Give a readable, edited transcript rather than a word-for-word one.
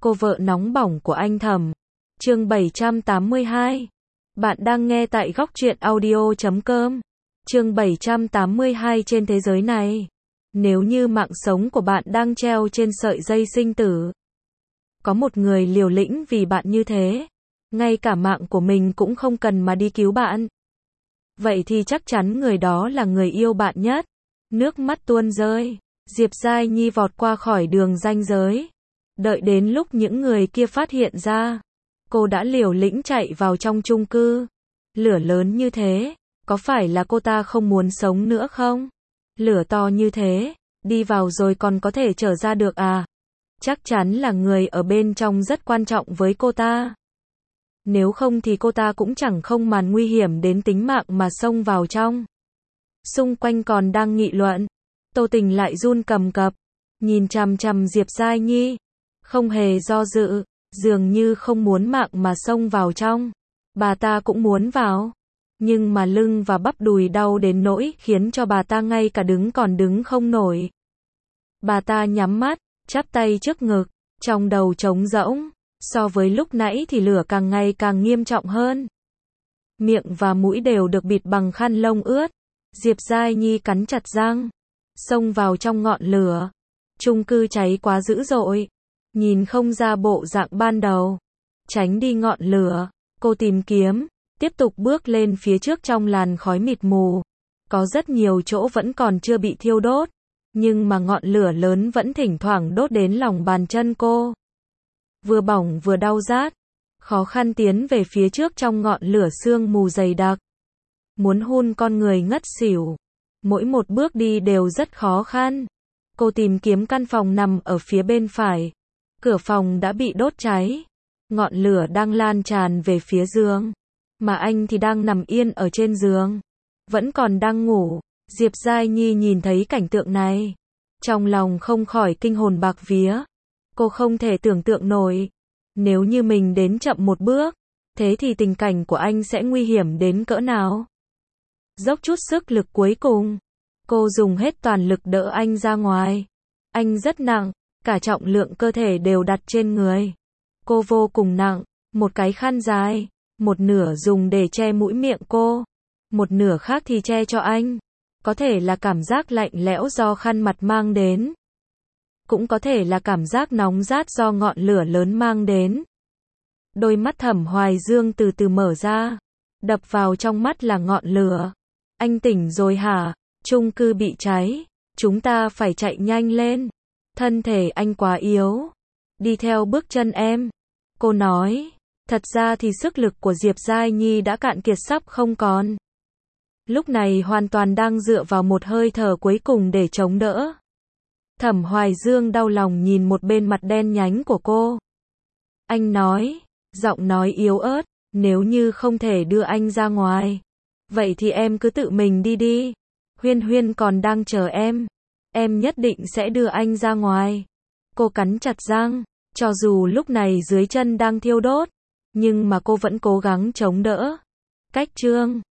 Cô vợ nóng bỏng của anh Thẩm. Chương 782. Bạn đang nghe tại góc truyện audio.com. Chương 782. Trên thế giới này, nếu như mạng sống của bạn đang treo trên sợi dây sinh tử, có một người liều lĩnh vì bạn như thế, ngay cả mạng của mình cũng không cần mà đi cứu bạn, vậy thì chắc chắn người đó là người yêu bạn nhất. Nước mắt tuôn rơi, Diệp Giai Nhi vọt qua khỏi đường ranh giới. Đợi đến lúc những người kia phát hiện ra, cô đã liều lĩnh chạy vào trong chung cư. Lửa lớn như thế, có phải là cô ta không muốn sống nữa không? Lửa to như thế, đi vào rồi còn có thể trở ra được à? Chắc chắn là người ở bên trong rất quan trọng với cô ta. Nếu không thì cô ta cũng chẳng không màn nguy hiểm đến tính mạng mà xông vào trong. Xung quanh còn đang nghị luận, Tô Tình lại run cầm cập, nhìn chằm chằm Diệp Giai Nhi, không hề do dự, dường như không muốn mạng mà xông vào trong. Bà ta cũng muốn vào, nhưng mà lưng và bắp đùi đau đến nỗi khiến cho bà ta ngay cả đứng còn đứng không nổi. Bà ta nhắm mắt, chắp tay trước ngực, trong đầu trống rỗng, so với lúc nãy thì lửa càng ngày càng nghiêm trọng hơn. Miệng và mũi đều được bịt bằng khăn lông ướt. Diệp Giai Nhi cắn chặt răng, xông vào trong ngọn lửa. Chung cư cháy quá dữ dội, nhìn không ra bộ dạng ban đầu. Tránh đi ngọn lửa, cô tìm kiếm, tiếp tục bước lên phía trước trong làn khói mịt mù. Có rất nhiều chỗ vẫn còn chưa bị thiêu đốt, nhưng mà ngọn lửa lớn vẫn thỉnh thoảng đốt đến lòng bàn chân cô. Vừa bỏng vừa đau rát, khó khăn tiến về phía trước trong ngọn lửa sương mù dày đặc. Muốn hun con người ngất xỉu. Mỗi một bước đi đều rất khó khăn. Cô tìm kiếm căn phòng nằm ở phía bên phải. Cửa phòng đã bị đốt cháy. Ngọn lửa đang lan tràn về phía giường. Mà anh thì đang nằm yên ở trên giường. Vẫn còn đang ngủ. Diệp Giai Nhi nhìn thấy cảnh tượng này, trong lòng không khỏi kinh hồn bạc vía. Cô không thể tưởng tượng nổi, nếu như mình đến chậm một bước, thế thì tình cảnh của anh sẽ nguy hiểm đến cỡ nào. Dốc chút sức lực cuối cùng, cô dùng hết toàn lực đỡ anh ra ngoài. Anh rất nặng, cả trọng lượng cơ thể đều đặt trên người. Cô vô cùng nặng, một cái khăn dài, một nửa dùng để che mũi miệng cô, một nửa khác thì che cho anh. Có thể là cảm giác lạnh lẽo do khăn mặt mang đến, cũng có thể là cảm giác nóng rát do ngọn lửa lớn mang đến. Đôi mắt Thẩm Hoài Dương từ từ mở ra, đập vào trong mắt là ngọn lửa. Anh tỉnh rồi hả? Chung cư bị cháy, chúng ta phải chạy nhanh lên. Thân thể anh quá yếu, đi theo bước chân em. Cô nói, thật ra thì sức lực của Diệp Giai Nhi đã cạn kiệt sắp không còn. Lúc này hoàn toàn đang dựa vào một hơi thở cuối cùng để chống đỡ. Thẩm Hoài Dương đau lòng nhìn một bên mặt đen nhánh của cô. Anh nói, giọng nói yếu ớt, nếu như không thể đưa anh ra ngoài, vậy thì em cứ tự mình đi đi. Huyên Huyên còn đang chờ em nhất định sẽ đưa anh ra ngoài. Cô cắn chặt răng, cho dù lúc này dưới chân đang thiêu đốt, nhưng mà cô vẫn cố gắng chống đỡ. Cách chương